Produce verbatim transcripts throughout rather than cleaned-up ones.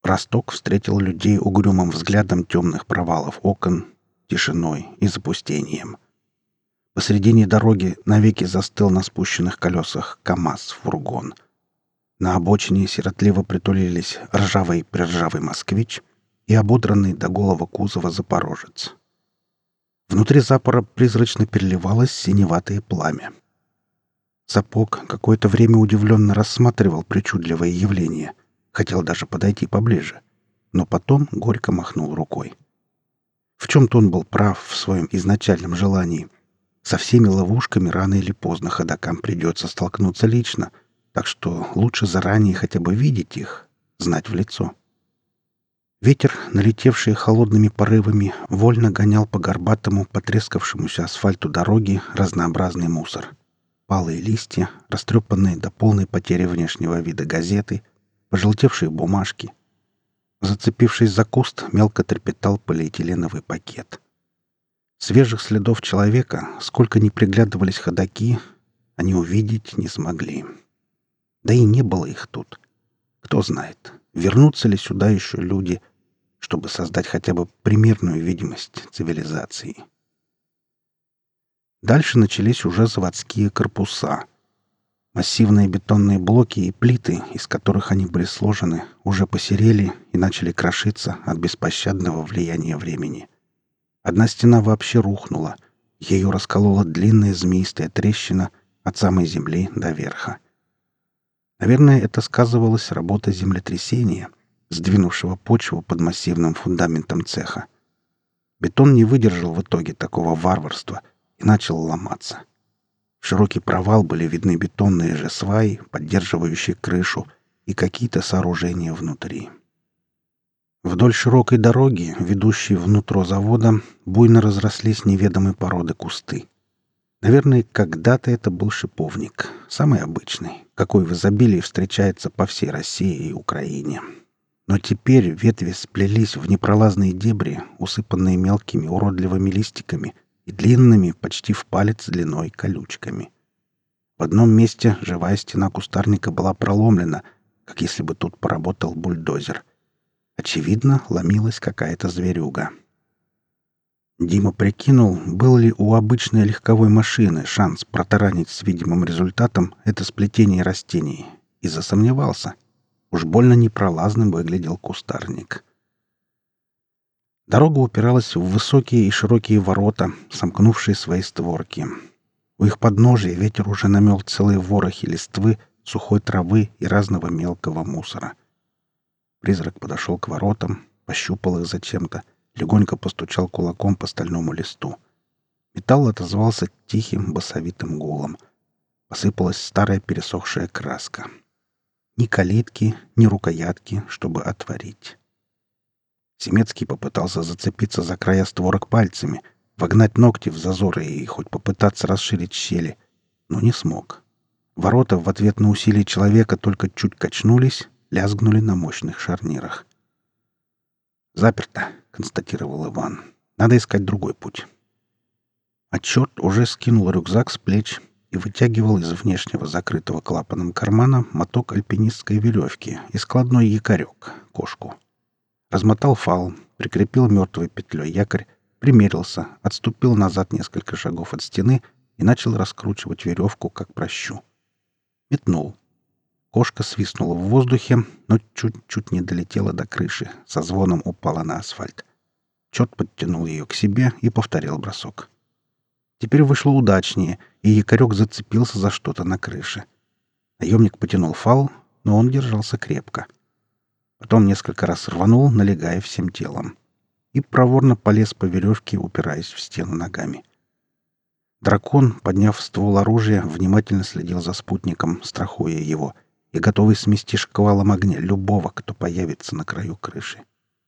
Росток встретил людей угрюмым взглядом темных провалов окон, тишиной и запустением. Посредине дороги навеки застыл на спущенных колесах КамАЗ-фургон. На обочине сиротливо притулились ржавый-приржавый москвич и ободранный до голого кузова запорожец. Внутри запора призрачно переливалось синеватое пламя. Сапог какое-то время удивленно рассматривал причудливое явление, хотел даже подойти поближе, но потом горько махнул рукой. В чем-то он был прав в своем изначальном желании. Со всеми ловушками рано или поздно ходокам придется столкнуться лично, так что лучше заранее хотя бы видеть их, знать в лицо. Ветер, налетевший холодными порывами, вольно гонял по горбатому, потрескавшемуся асфальту дороги разнообразный мусор. Палые листья, растрепанные до полной потери внешнего вида газеты, пожелтевшие бумажки. Зацепившись за куст, мелко трепетал полиэтиленовый пакет. Свежих следов человека, сколько ни приглядывались ходаки, они увидеть не смогли. Да и не было их тут. Кто знает, вернутся ли сюда еще люди, чтобы создать хотя бы примерную видимость цивилизации. Дальше начались уже заводские корпуса. Массивные бетонные блоки и плиты, из которых они были сложены, уже посерели и начали крошиться от беспощадного влияния времени. Одна стена вообще рухнула. Ее расколола длинная змеистая трещина от самой земли до верха. Наверное, это сказывалась работа землетрясения, сдвинувшего почву под массивным фундаментом цеха. Бетон не выдержал в итоге такого варварства и начал ломаться. В широкий провал были видны бетонные же сваи, поддерживающие крышу, и какие-то сооружения внутри. Вдоль широкой дороги, ведущей внутрь завода, буйно разрослись неведомой породы кусты. Наверное, когда-то это был шиповник, самый обычный, какой в изобилии встречается по всей России и Украине. Но теперь ветви сплелись в непролазные дебри, усыпанные мелкими уродливыми листиками и длинными, почти в палец длиной, колючками. В одном месте живая стена кустарника была проломлена, как если бы тут поработал бульдозер. Очевидно, ломилась какая-то зверюга. Дима прикинул, был ли у обычной легковой машины шанс протаранить с видимым результатом это сплетение растений, и засомневался. Уж больно непролазным выглядел кустарник. Дорога упиралась в высокие и широкие ворота, сомкнувшие свои створки. У их подножия ветер уже намел целые ворохи листвы, сухой травы и разного мелкого мусора. Призрак подошел к воротам, пощупал их зачем-то, легонько постучал кулаком по стальному листу. Металл отозвался тихим басовитым гулом. Посыпалась старая пересохшая краска. Ни калитки, ни рукоятки, чтобы отворить. Семецкий попытался зацепиться за края створок пальцами, вогнать ногти в зазоры и хоть попытаться расширить щели, но не смог. Ворота в ответ на усилие человека только чуть качнулись, лязгнули на мощных шарнирах. «Заперто», — констатировал Иван. «Надо искать другой путь». А черт уже скинул рюкзак с плеч и вытягивал из внешнего закрытого клапаном кармана моток альпинистской веревки и складной якорек, кошку. Размотал фал, прикрепил мертвой петлей якорь, примерился, отступил назад несколько шагов от стены и начал раскручивать веревку, как пращу. Метнул. Кошка свистнула в воздухе, но чуть-чуть не долетела до крыши, со звоном упала на асфальт. Черт подтянул ее к себе и повторил бросок. Теперь вышло удачнее, и якорек зацепился за что-то на крыше. Наемник потянул фал, но он держался крепко. Потом несколько раз рванул, налегая всем телом. И проворно полез по веревке, упираясь в стену ногами. Дракон, подняв ствол оружия, внимательно следил за спутником, страхуя его, и готовый смести шквалом огня любого, кто появится на краю крыши.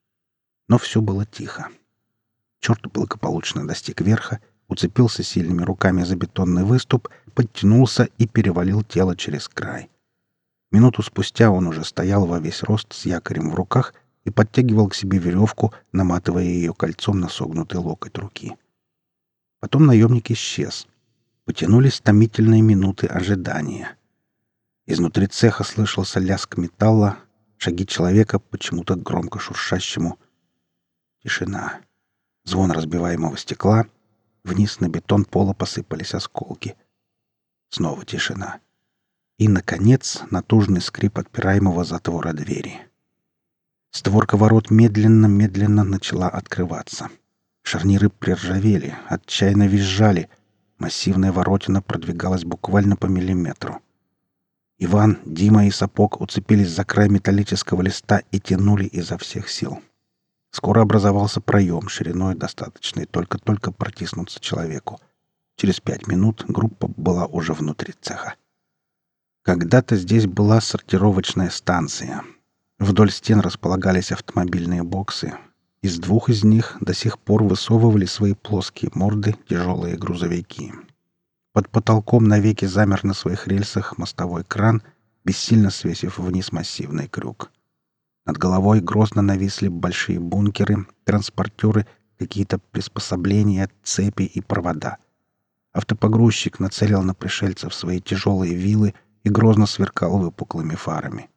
Но все было тихо. Черт благополучно достиг верха, уцепился сильными руками за бетонный выступ, подтянулся и перевалил тело через край. Минуту спустя он уже стоял во весь рост с якорем в руках и подтягивал к себе веревку, наматывая ее кольцом на согнутый локоть руки. Потом наемник исчез. Потянулись томительные минуты ожидания. Изнутри цеха слышался лязг металла, шаги человека, почему-то громко шуршащему. Тишина. Звон разбиваемого стекла. Вниз на бетон пола посыпались осколки. Снова тишина. И, наконец, натужный скрип отпираемого затвора двери. Створка ворот медленно-медленно начала открываться. Шарниры приржавели, отчаянно визжали. Массивная воротина продвигалась буквально по миллиметру. Иван, Дима и Сапог уцепились за край металлического листа и тянули изо всех сил. Скоро образовался проем, шириной достаточной только-только протиснуться человеку. Через пять минут группа была уже внутри цеха. Когда-то здесь была сортировочная станция. Вдоль стен располагались автомобильные боксы. Из двух из них до сих пор высовывали свои плоские морды тяжелые грузовики. Под потолком навеки замер на своих рельсах мостовой кран, бессильно свесив вниз массивный крюк. Над головой грозно нависли большие бункеры, транспортеры, какие-то приспособления, цепи и провода. Автопогрузчик нацелил на пришельцев свои тяжелые вилы и грозно сверкал выпуклыми фарами.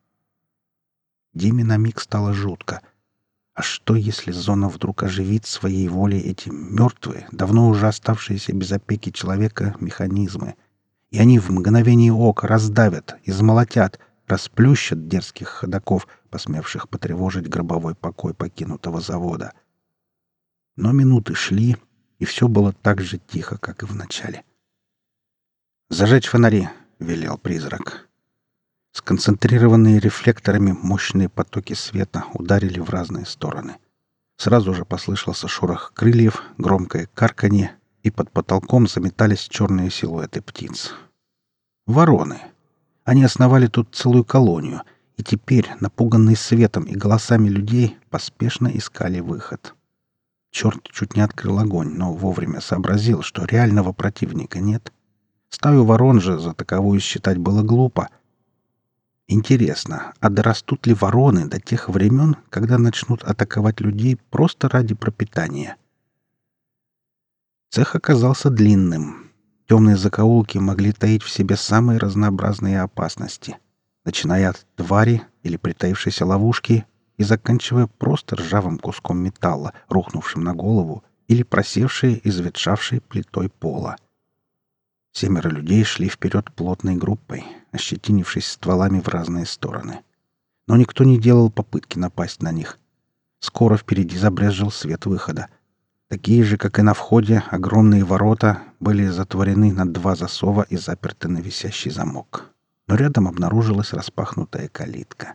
Диме на миг стало жутко. А что, если зона вдруг оживит своей волей эти мертвые, давно уже оставшиеся без опеки человека механизмы, и они в мгновение ока раздавят, измолотят, расплющат дерзких ходоков, посмевших потревожить гробовой покой покинутого завода? Но минуты шли, и все было так же тихо, как и в начале. «Зажечь фонари!» — велел призрак. Сконцентрированные рефлекторами мощные потоки света ударили в разные стороны. Сразу же послышался шорох крыльев, громкое карканье, и под потолком заметались черные силуэты птиц. Вороны. Они основали тут целую колонию, и теперь, напуганные светом и голосами людей, поспешно искали выход. Черт чуть не открыл огонь, но вовремя сообразил, что реального противника нет. Стаю ворон же за таковую считать было глупо. Интересно, а дорастут ли вороны до тех времен, когда начнут атаковать людей просто ради пропитания? Цех оказался длинным. Темные закоулки могли таить в себе самые разнообразные опасности, начиная от твари или притаившейся ловушки и заканчивая просто ржавым куском металла, рухнувшим на голову или просевшей и заветшавшей плитой пола. Семеро людей шли вперед плотной группой, ощетинившись стволами в разные стороны. Но никто не делал попытки напасть на них. Скоро впереди забрезжил свет выхода. Такие же, как и на входе, огромные ворота были затворены на два засова и заперты на висящий замок. Но рядом обнаружилась распахнутая калитка.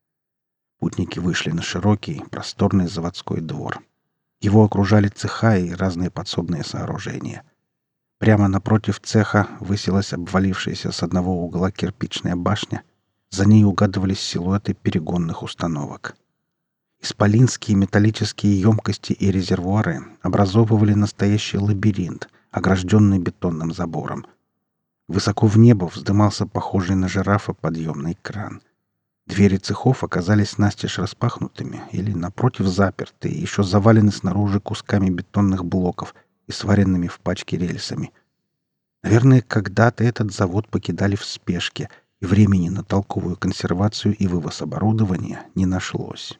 Путники вышли на широкий, просторный заводской двор. Его окружали цеха и разные подсобные сооружения. Прямо напротив цеха высилась обвалившаяся с одного угла кирпичная башня. За ней угадывались силуэты перегонных установок. Исполинские металлические емкости и резервуары образовывали настоящий лабиринт, огражденный бетонным забором. Высоко в небо вздымался похожий на жирафа подъемный кран. Двери цехов оказались настежь распахнутыми или, напротив, заперты, и еще завалены снаружи кусками бетонных блоков и сваренными в пачке рельсами. Наверное, когда-то этот завод покидали в спешке, и времени на толковую консервацию и вывоз оборудования не нашлось.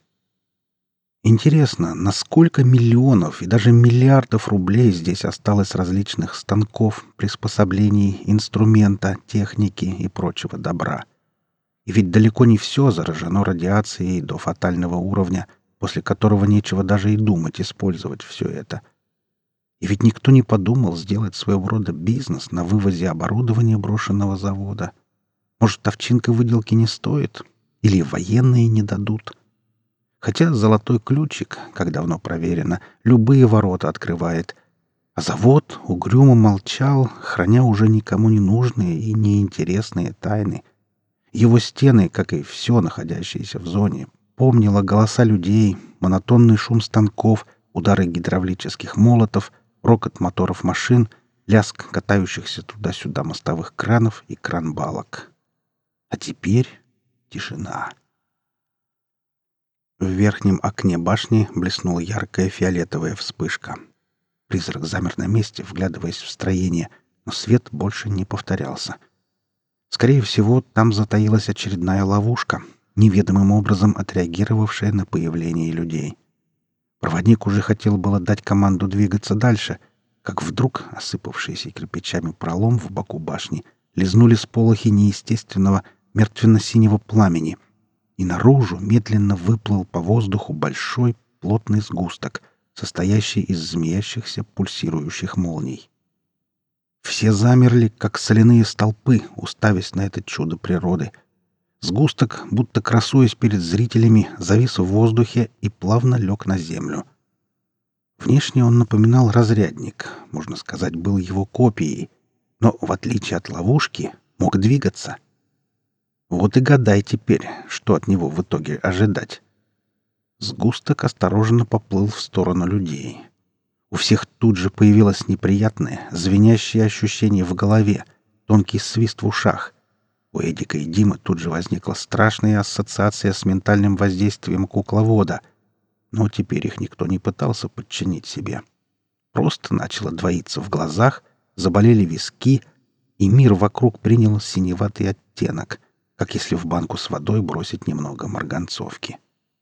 Интересно, на сколько миллионов и даже миллиардов рублей здесь осталось различных станков, приспособлений, инструмента, техники и прочего добра. И ведь далеко не все заражено радиацией до фатального уровня, после которого нечего даже и думать использовать все это. И ведь никто не подумал сделать своего рода бизнес на вывозе оборудования брошенного завода. Может, овчинка выделки не стоит? Или военные не дадут? Хотя золотой ключик, как давно проверено, любые ворота открывает. А завод угрюмо молчал, храня уже никому не нужные и неинтересные тайны. Его стены, как и все находящееся в зоне, помнило голоса людей, монотонный шум станков, удары гидравлических молотов, рокот моторов машин, лязг катающихся туда-сюда мостовых кранов и кран-балок. А теперь тишина. В верхнем окне башни блеснула яркая фиолетовая вспышка. Призрак замер на месте, вглядываясь в строение, но свет больше не повторялся. Скорее всего, там затаилась очередная ловушка, неведомым образом отреагировавшее на появление людей. Проводник уже хотел было дать команду двигаться дальше, как вдруг осыпавшиеся кирпичами пролом в боку башни лизнули сполохи неестественного мертвенно-синего пламени, и наружу медленно выплыл по воздуху большой плотный сгусток, состоящий из змеящихся пульсирующих молний. Все замерли, как соляные столпы, уставясь на это чудо природы. Сгусток, будто красуясь перед зрителями, завис в воздухе и плавно лег на землю. Внешне он напоминал разрядник, можно сказать, был его копией, но, в отличие от ловушки, мог двигаться. Вот и гадай теперь, что от него в итоге ожидать. Сгусток осторожно поплыл в сторону людей. У всех тут же появилось неприятное, звенящее ощущение в голове, тонкий свист в ушах. У Эдика и Димы тут же возникла страшная ассоциация с ментальным воздействием кукловода, но теперь их никто не пытался подчинить себе. Просто начало двоиться в глазах, заболели виски, и мир вокруг принял синеватый оттенок, как если в банку с водой бросить немного марганцовки.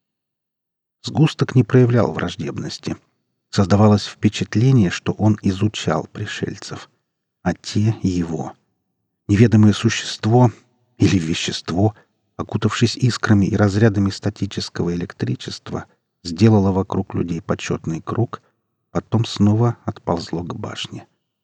Сгусток не проявлял враждебности. Создавалось впечатление, что он изучал пришельцев, а те — его. Неведомое существо или вещество, окутавшись искрами и разрядами статического электричества, сделало вокруг людей почетный круг, потом снова отползло к башне.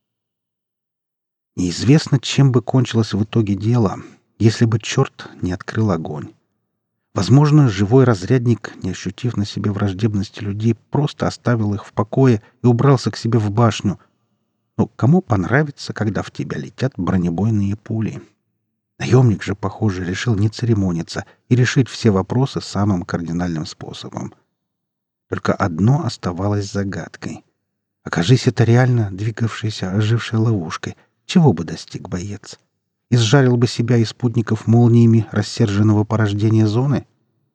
Неизвестно, чем бы кончилось в итоге дело, если бы черт не открыл огонь. Возможно, живой разрядник, не ощутив на себе враждебности людей, просто оставил их в покое и убрался к себе в башню. Но кому понравится, когда в тебя летят бронебойные пули? Наемник же, похоже, решил не церемониться и решить все вопросы самым кардинальным способом. Только одно оставалось загадкой. Окажись это реально двигавшейся, ожившей ловушкой, чего бы достиг боец? Изжарил бы себя и спутников молниями рассерженного порождения зоны?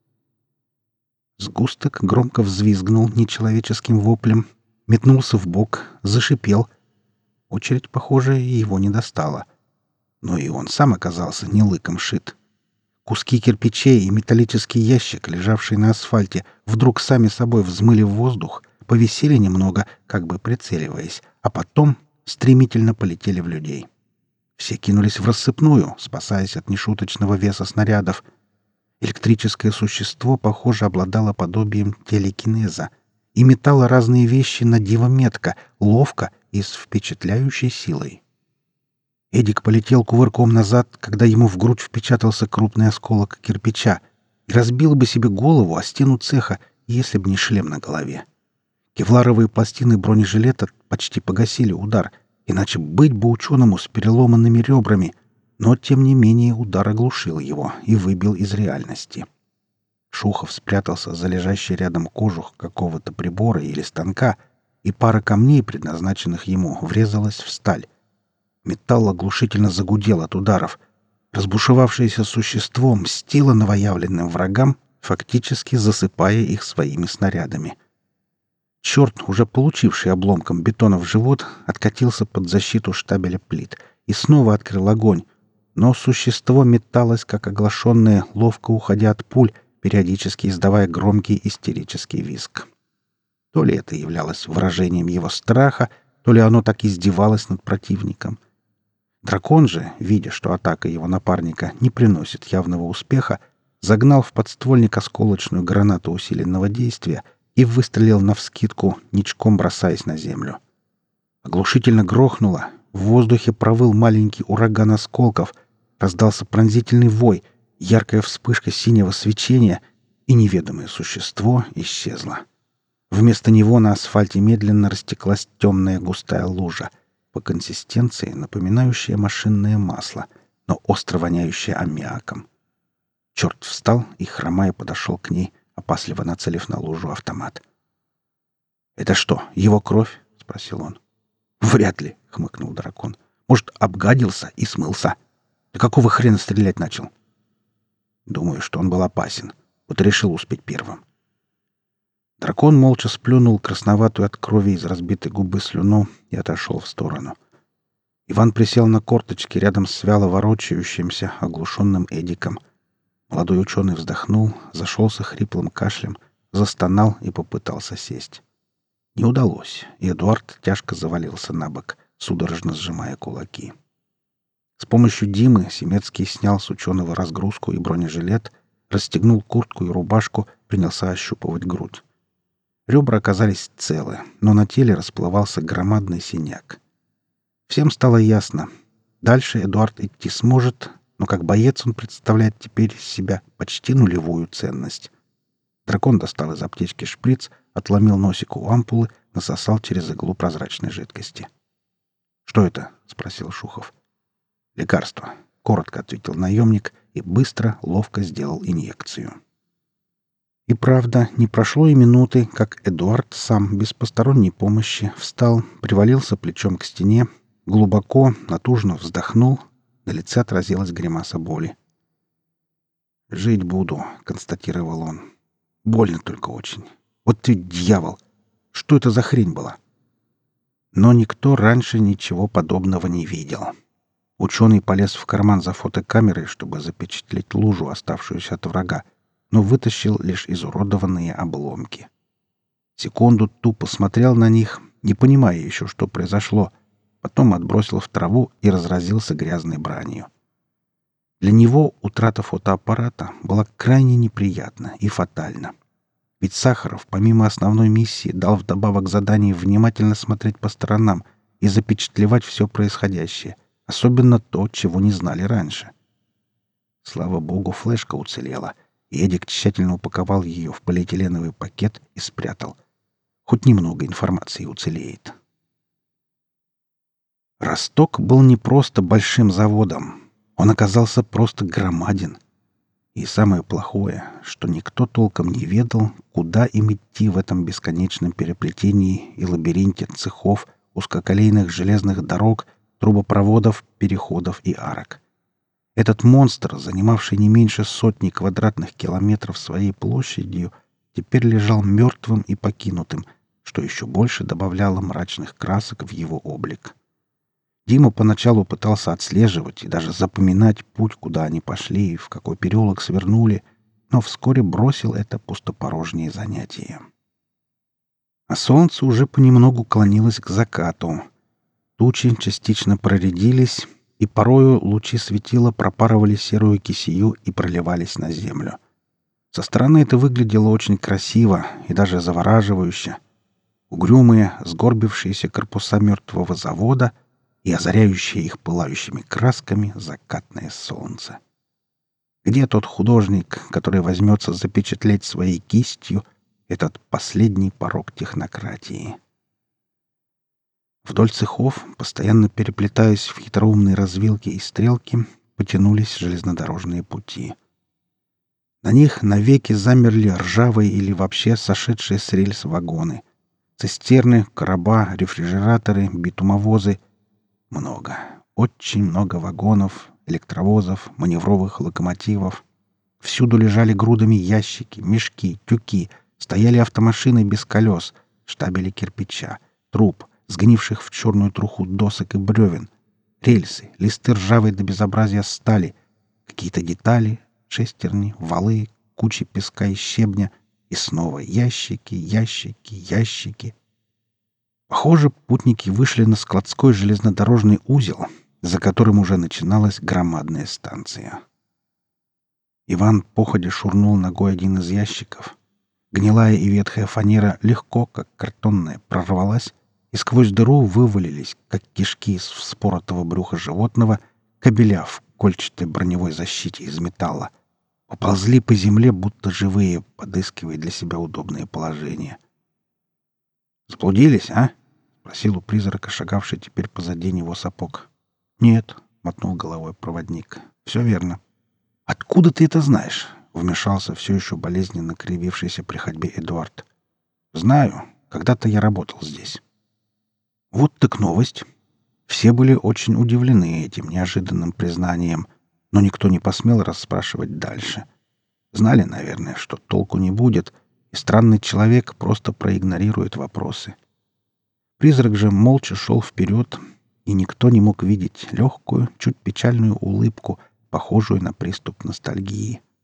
Сгусток громко взвизгнул нечеловеческим воплем, метнулся в бок, зашипел. Очередь, похоже, его не достала. Но и он сам оказался не лыком шит. Куски кирпичей и металлический ящик, лежавший на асфальте, вдруг сами собой взмыли в воздух, повисели немного, как бы прицеливаясь, а потом стремительно полетели в людей. Все кинулись в рассыпную, спасаясь от нешуточного веса снарядов. Электрическое существо, похоже, обладало подобием телекинеза и метало разные вещи на диво метко, ловко и с впечатляющей силой. Эдик полетел кувырком назад, когда ему в грудь впечатался крупный осколок кирпича, и разбил бы себе голову о стену цеха, если б не шлем на голове. Кевларовые пластины бронежилета почти погасили удар, иначе быть бы ученому с переломанными ребрами, но, тем не менее, удар оглушил его и выбил из реальности. Шухов спрятался за лежащий рядом кожух какого-то прибора или станка, и пара камней, предназначенных ему, врезалась в сталь. Металл оглушительно загудел от ударов. Разбушевавшееся существо мстило новоявленным врагам, фактически засыпая их своими снарядами. Черт, уже получивший обломком бетона в живот, откатился под защиту штабеля плит и снова открыл огонь, но существо металось, как оглашенное, ловко уходя от пуль, периодически издавая громкий истерический визг. То ли это являлось выражением его страха, то ли оно так издевалось над противником. Дракон же, видя, что атака его напарника не приносит явного успеха, загнал в подствольник осколочную гранату усиленного действия и выстрелил навскидку, ничком бросаясь на землю. Оглушительно грохнуло, в воздухе провыл маленький ураган осколков, раздался пронзительный вой, яркая вспышка синего свечения, и неведомое существо исчезло. Вместо него на асфальте медленно растеклась темная густая лужа, по консистенции напоминающая машинное масло, но остро воняющая аммиаком. Черт встал и, хромая, подошел к ней, опасливо нацелив на лужу автомат. «Это что, его кровь?» — спросил он. «Вряд ли», — хмыкнул дракон. «Может, обгадился и смылся? Да какого хрена стрелять начал?» «Думаю, что он был опасен. Вот и решил успеть первым». Дракон молча сплюнул красноватую от крови из разбитой губы слюну и отошел в сторону. Иван присел на корточки рядом с вяло ворочающимся, оглушенным Эдиком. Молодой ученый вздохнул, зашелся хриплым кашлем, застонал и попытался сесть. Не удалось, и Эдуард тяжко завалился на бок, судорожно сжимая кулаки. С помощью Димы Семецкий снял с ученого разгрузку и бронежилет, расстегнул куртку и рубашку, принялся ощупывать грудь. Ребра оказались целы, но на теле расплывался громадный синяк. Всем стало ясно. Дальше Эдуард идти сможет, но как боец он представляет теперь из себя почти нулевую ценность. Дракон достал из аптечки шприц, отломил носик у ампулы, насосал через иглу прозрачной жидкости. «Что это?» — спросил Шухов. «Лекарство», — коротко ответил наемник и быстро, ловко сделал инъекцию. И правда, не прошло и минуты, как Эдуард сам, без посторонней помощи, встал, привалился плечом к стене, глубоко, натужно вздохнул, на лице отразилась гримаса боли. «Жить буду», — констатировал он. «Больно только очень. Вот ты дьявол! Что это за хрень была?» Но никто раньше ничего подобного не видел. Ученый полез в карман за фотокамерой, чтобы запечатлеть лужу, оставшуюся от врага, но вытащил лишь изуродованные обломки. Секунду тупо смотрел на них, не понимая еще, что произошло, потом отбросил в траву и разразился грязной бранью. Для него утрата фотоаппарата была крайне неприятна и фатальна. Ведь Сахаров, помимо основной миссии, дал вдобавок задание внимательно смотреть по сторонам и запечатлевать все происходящее, особенно то, чего не знали раньше. Слава богу, флешка уцелела, и Эдик тщательно упаковал ее в полиэтиленовый пакет и спрятал. Хоть немного информации уцелеет. Росток был не просто большим заводом. Он оказался просто громаден. И самое плохое, что никто толком не ведал, куда им идти в этом бесконечном переплетении и лабиринте цехов, узкоколейных железных дорог, трубопроводов, переходов и арок. Этот монстр, занимавший не меньше сотни квадратных километров своей площадью, теперь лежал мертвым и покинутым, что еще больше добавляло мрачных красок в его облик. Дима поначалу пытался отслеживать и даже запоминать путь, куда они пошли и в какой переулок свернули, но вскоре бросил это пустопорожнее занятие. А солнце уже понемногу клонилось к закату. Тучи частично проредились, и порою лучи светила пропарывали серую кисею и проливались на землю. Со стороны это выглядело очень красиво и даже завораживающе. Угрюмые, сгорбившиеся корпуса мертвого завода и озаряющее их пылающими красками закатное солнце. Где тот художник, который возьмется запечатлеть своей кистью этот последний порог технократии? Вдоль цехов, постоянно переплетаясь в хитроумные развилки и стрелки, потянулись железнодорожные пути. На них навеки замерли ржавые или вообще сошедшие с рельс вагоны. Цистерны, короба, рефрижераторы, битумовозы. Много, очень много вагонов, электровозов, маневровых локомотивов. Всюду лежали грудами ящики, мешки, тюки, стояли автомашины без колес, штабели кирпича, труб, сгнивших в черную труху досок и бревен, рельсы, листы ржавой до безобразия стали, какие-то детали, шестерни, валы, кучи песка и щебня, и снова ящики, ящики, ящики. Похоже, путники вышли на складской железнодорожный узел, за которым уже начиналась громадная станция. Иван походя швырнул ногой один из ящиков. Гнилая и ветхая фанера легко, как картонная, прорвалась, и сквозь дыру вывалились, как кишки из вспоротого брюха животного, кабеля в кольчатой броневой защите из металла. Поползли по земле, будто живые, подыскивая для себя удобное положение. «Заблудились, а?» — спросил у призрака, шагавший теперь позади него сапог. «Нет», — мотнул головой проводник. «Все верно». «Откуда ты это знаешь?» — вмешался все еще болезненно кривившийся при ходьбе Эдуард. «Знаю. Когда-то я работал здесь». Вот так новость. Все были очень удивлены этим неожиданным признанием, но никто не посмел расспрашивать дальше. Знали, наверное, что толку не будет, и странный человек просто проигнорирует вопросы. Призрак же молча шел вперед, и никто не мог видеть легкую, чуть печальную улыбку, похожую на приступ ностальгии.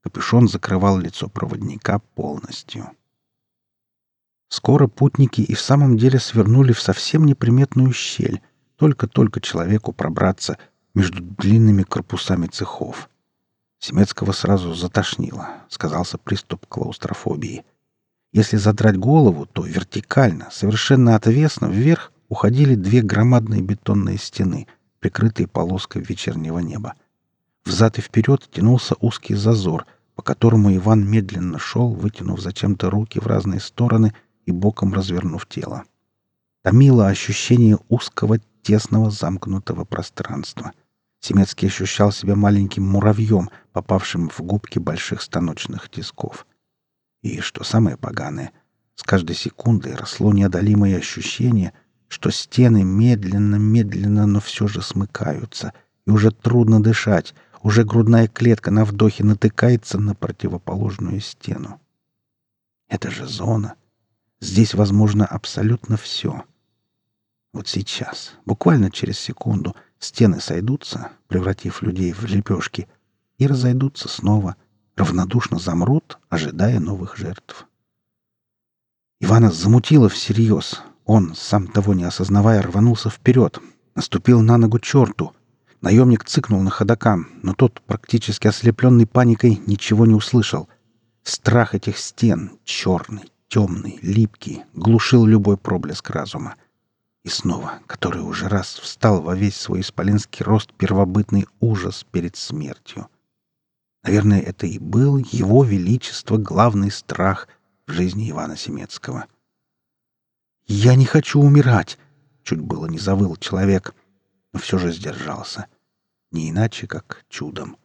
Капюшон закрывал лицо проводника полностью. Скоро путники и в самом деле свернули в совсем неприметную щель, только-только человеку пробраться между длинными корпусами цехов. Семецкого сразу затошнило, сказался приступ клаустрофобии. Если задрать голову, то вертикально, совершенно отвесно вверх уходили две громадные бетонные стены, прикрытые полоской вечернего неба. Взад и вперед тянулся узкий зазор, по которому Иван медленно шел, вытянув зачем-то руки в разные стороны и боком развернув тело. Томило ощущение узкого, тесного, замкнутого пространства. Семецкий ощущал себя маленьким муравьем, попавшим в губки больших станочных тисков. И, что самое поганое, с каждой секундой росло неодолимое ощущение, что стены медленно-медленно, но все же смыкаются, и уже трудно дышать, уже грудная клетка на вдохе натыкается на противоположную стену. Это же зона. Здесь возможно абсолютно все. Вот сейчас, буквально через секунду, стены сойдутся, превратив людей в лепешки, и разойдутся снова, равнодушно замрут, ожидая новых жертв. Ивана замутило всерьез. Он, сам того не осознавая, рванулся вперед, наступил на ногу черту. Наемник цыкнул на ходока, но тот, практически ослепленный паникой, ничего не услышал. Страх этих стен, черный, темный, липкий, глушил любой проблеск разума. И снова, который уже раз встал во весь свой исполинский рост первобытный ужас перед смертью. Наверное, это и был его величество главный страх в жизни Ивана Семецкого. «Я не хочу умирать!» — чуть было не завыл человек, но все же сдержался. Не иначе, как чудом.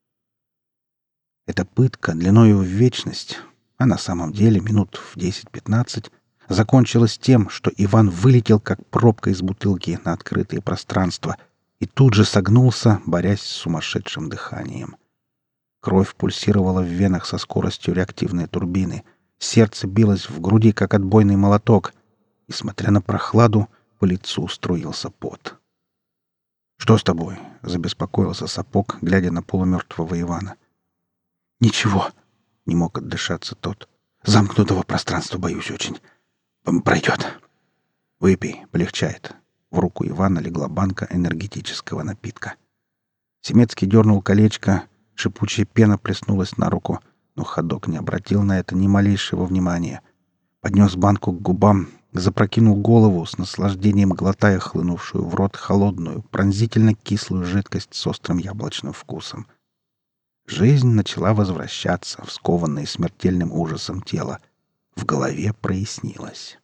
Эта пытка длиною в вечность, а на самом деле минут в десять-пятнадцать, закончилась тем, что Иван вылетел, как пробка из бутылки, на открытое пространство и тут же согнулся, борясь с сумасшедшим дыханием. Кровь пульсировала в венах со скоростью реактивной турбины. Сердце билось в груди, как отбойный молоток. И, смотря на прохладу, по лицу струился пот. «Что с тобой?» — забеспокоился сапог, глядя на полумертвого Ивана. «Ничего», — не мог отдышаться тот. «Замкнутого пространства боюсь очень. Пройдет». «Выпей, полегчает». В руку Ивана легла банка энергетического напитка. Семецкий дернул колечко, шипучая пена плеснулась на руку, но ходок не обратил на это ни малейшего внимания. Поднес банку к губам, запрокинул голову, с наслаждением глотая хлынувшую в рот холодную, пронзительно кислую жидкость с острым яблочным вкусом. Жизнь начала возвращаться в скованное смертельным ужасом тело. В голове прояснилось.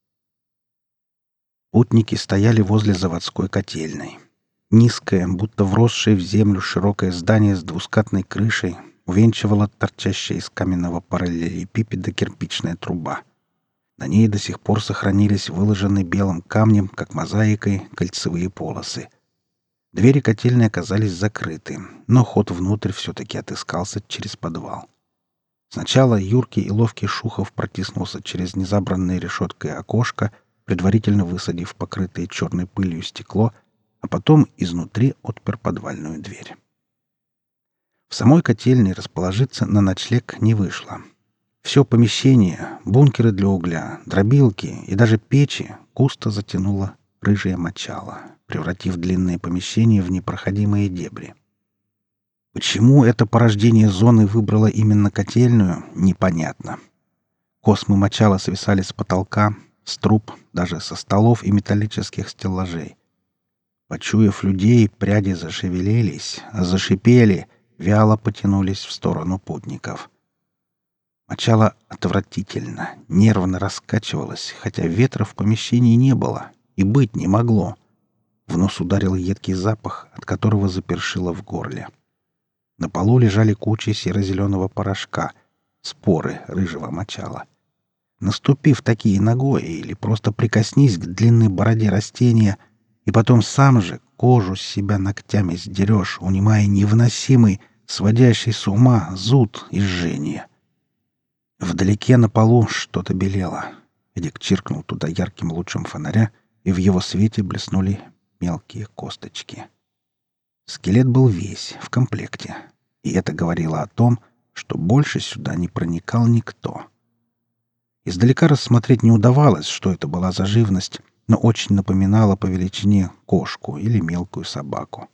Путники стояли возле заводской котельной. Низкое, будто вросшее в землю широкое здание с двускатной крышей увенчивало торчащая из каменного параллелепипеда кирпичная труба. На ней до сих пор сохранились выложенные белым камнем, как мозаикой, кольцевые полосы. Двери котельной оказались закрыты, но ход внутрь все-таки отыскался через подвал. Сначала юркий и ловкий Шухов протиснулся через незабранное решеткой окошко, предварительно высадив покрытое черной пылью стекло, а потом изнутри отпер подвальную дверь. В самой котельной расположиться на ночлег не вышло. Все помещение, бункеры для угля, дробилки и даже печи густо затянуло рыжее мочало, превратив длинное помещение в непроходимые дебри. Почему это порождение зоны выбрало именно котельную, непонятно. Космы мочала свисали с потолка, с труб, даже со столов и металлических стеллажей. Почуяв людей, пряди зашевелились, зашипели, вяло потянулись в сторону путников. Мочало отвратительно, нервно раскачивалось, хотя ветра в помещении не было и быть не могло. В нос ударил едкий запах, от которого запершило в горле. На полу лежали кучи серо-зеленого порошка, споры рыжего мочала. Наступив такие ногой или просто прикоснись к длинной бороде растения, и потом сам же кожу с себя ногтями сдерешь, унимая невыносимый, сводящий с ума зуд и жжение. Вдалеке на полу что-то белело. Эдик чиркнул туда ярким лучом фонаря, и в его свете блеснули мелкие косточки. Скелет был весь, в комплекте, и это говорило о том, что больше сюда не проникал никто. Издалека рассмотреть не удавалось, что это была за живность, но очень напоминала по величине кошку или мелкую собаку.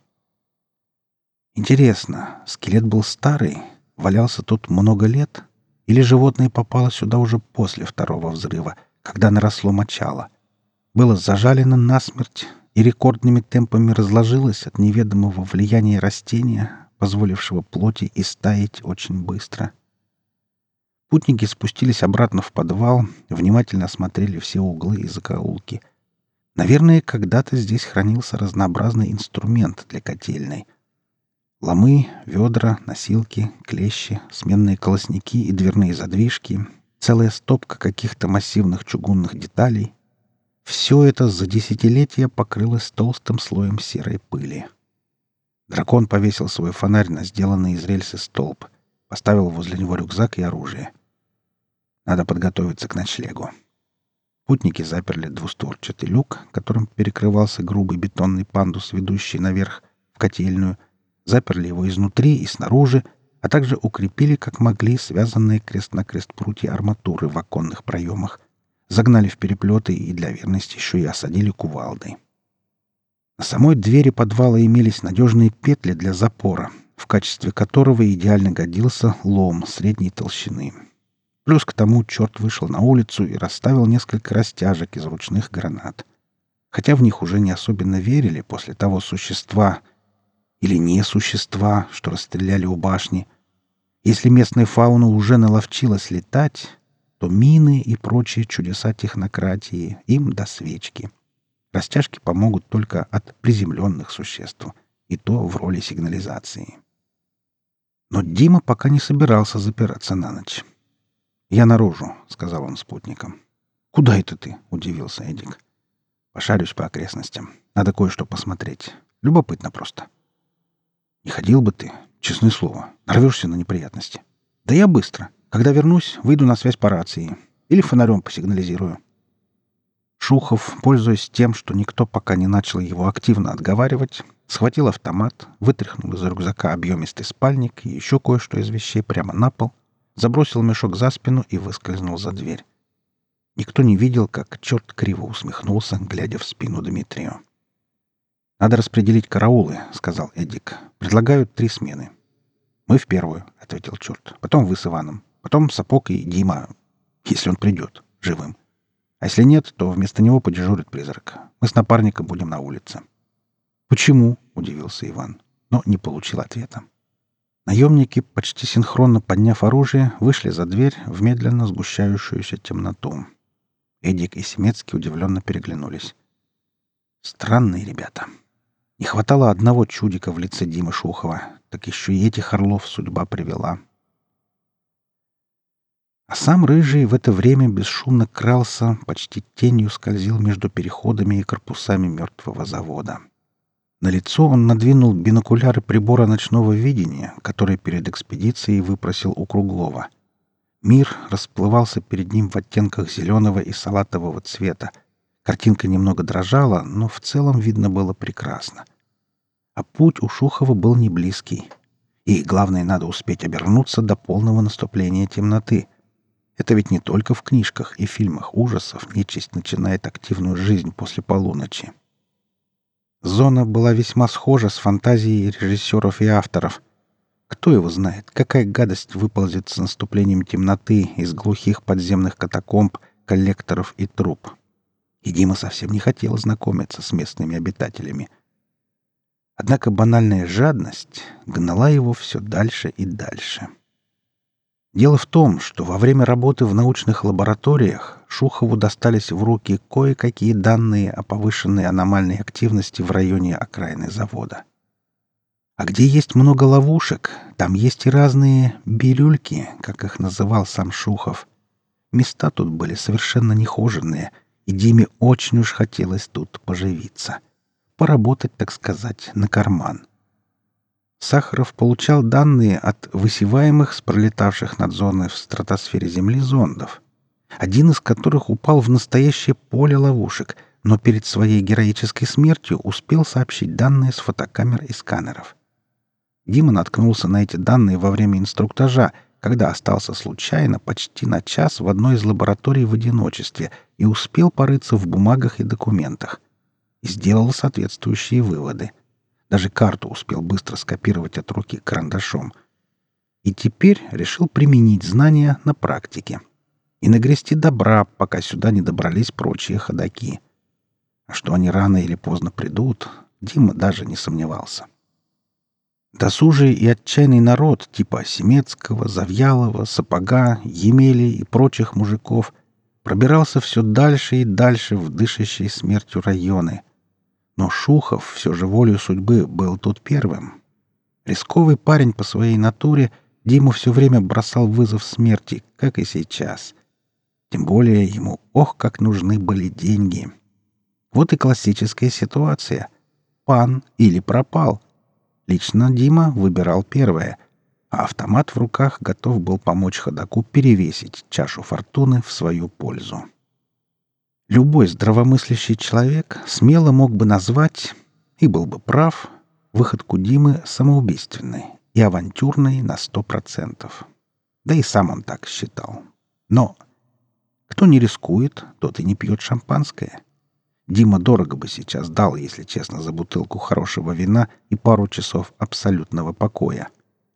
Интересно, скелет был старый, валялся тут много лет, или животное попало сюда уже после второго взрыва, когда наросло мочало, было зажалено насмерть и рекордными темпами разложилось от неведомого влияния растения, позволившего плоти истаять очень быстро. Путники спустились обратно в подвал, внимательно осмотрели все углы и закоулки. Наверное, когда-то здесь хранился разнообразный инструмент для котельной. Ломы, ведра, носилки, клещи, сменные колосники и дверные задвижки, целая стопка каких-то массивных чугунных деталей. Все это за десятилетия покрылось толстым слоем серой пыли. Дракон повесил свой фонарь на сделанный из рельсы столб, поставил возле него рюкзак и оружие. Надо подготовиться к ночлегу. Путники заперли двустворчатый люк, которым перекрывался грубый бетонный пандус, ведущий наверх, в котельную, заперли его изнутри и снаружи, а также укрепили, как могли, связанные крест-накрест прутья арматуры в оконных проемах, загнали в переплеты и для верности еще и осадили кувалдой. На самой двери подвала имелись надежные петли для запора, в качестве которого идеально годился лом средней толщины. Плюс к тому черт вышел на улицу и расставил несколько растяжек из ручных гранат. Хотя в них уже не особенно верили после того существа или несущества, что расстреляли у башни. Если местная фауна уже наловчилась летать, то мины и прочие чудеса технократии им до свечки. Растяжки помогут только от приземленных существ, и то в роли сигнализации. Но Дима пока не собирался запираться на ночь. «Я наружу», — сказал он спутникам. «Куда это ты?» — удивился Эдик. «Пошарюсь по окрестностям. Надо кое-что посмотреть. Любопытно просто». «Не ходил бы ты, честное слово. Нарвешься на неприятности». «Да я быстро. Когда вернусь, выйду на связь по рации. Или фонарем посигнализирую». Шухов, пользуясь тем, что никто пока не начал его активно отговаривать, схватил автомат, вытряхнул из рюкзака объемистый спальник и еще кое-что из вещей прямо на пол, забросил мешок за спину и выскользнул за дверь. Никто не видел, как черт криво усмехнулся, глядя в спину Дмитрию. «Надо распределить караулы», — сказал Эдик. «Предлагают три смены». «Мы в первую», — ответил черт. «Потом вы с Иваном. Потом Сапог и Дима, если он придет, живым. А если нет, то вместо него подежурит призрак. Мы с напарником будем на улице». «Почему?» — удивился Иван, но не получил ответа. Наемники, почти синхронно подняв оружие, вышли за дверь в медленно сгущающуюся темноту. Эдик и Семецкий удивленно переглянулись. Странные ребята. Не хватало одного чудика в лице Димы Шухова, так еще и этих орлов судьба привела. А сам Рыжий в это время бесшумно крался, почти тенью скользил между переходами и корпусами мертвого завода. На лицо он надвинул бинокуляры прибора ночного видения, который перед экспедицией выпросил у Круглова. Мир расплывался перед ним в оттенках зеленого и салатового цвета. Картинка немного дрожала, но в целом видно было прекрасно. А путь у Шухова был не близкий. И, главное, надо успеть обернуться до полного наступления темноты. Это ведь не только в книжках и фильмах ужасов нечисть начинает активную жизнь после полуночи. Зона была весьма схожа с фантазией режиссеров и авторов. Кто его знает, какая гадость выползет с наступлением темноты из глухих подземных катакомб, коллекторов и труб. И Дима совсем не хотел знакомиться с местными обитателями. Однако банальная жадность гнала его все дальше и дальше. Дело в том, что во время работы в научных лабораториях Шухову достались в руки кое-какие данные о повышенной аномальной активности в районе окраины завода. А где есть много ловушек, там есть и разные «бирюльки», как их называл сам Шухов. Места тут были совершенно нехоженные, и Диме очень уж хотелось тут поживиться. Поработать, так сказать, на карман. Сахаров получал данные от высеваемых с пролетавших над зоной в стратосфере Земли зондов, один из которых упал в настоящее поле ловушек, но перед своей героической смертью успел сообщить данные с фотокамер и сканеров. Дима наткнулся на эти данные во время инструктажа, когда остался случайно почти на час в одной из лабораторий в одиночестве и успел порыться в бумагах и документах. И сделал соответствующие выводы. Даже карту успел быстро скопировать от руки карандашом. И теперь решил применить знания на практике. И нагрести добра, пока сюда не добрались прочие ходаки. А что они рано или поздно придут, Дима даже не сомневался. Досужий и отчаянный народ типа Семецкого, Завьялова, Сапога, Емели и прочих мужиков пробирался все дальше и дальше в дышащие смертью районы. Но Шухов все же волею судьбы был тут первым. Рисковый парень по своей натуре, Дима все время бросал вызов смерти, как и сейчас. Тем более ему ох, как нужны были деньги. Вот и классическая ситуация. Пан или пропал. Лично Дима выбирал первое, а автомат в руках готов был помочь ходаку перевесить чашу фортуны в свою пользу. Любой здравомыслящий человек смело мог бы назвать, и был бы прав, выходку Димы самоубийственной и авантюрной на сто процентов. Да и сам он так считал. Но кто не рискует, тот и не пьет шампанское. Дима дорого бы сейчас дал, если честно, за бутылку хорошего вина и пару часов абсолютного покоя.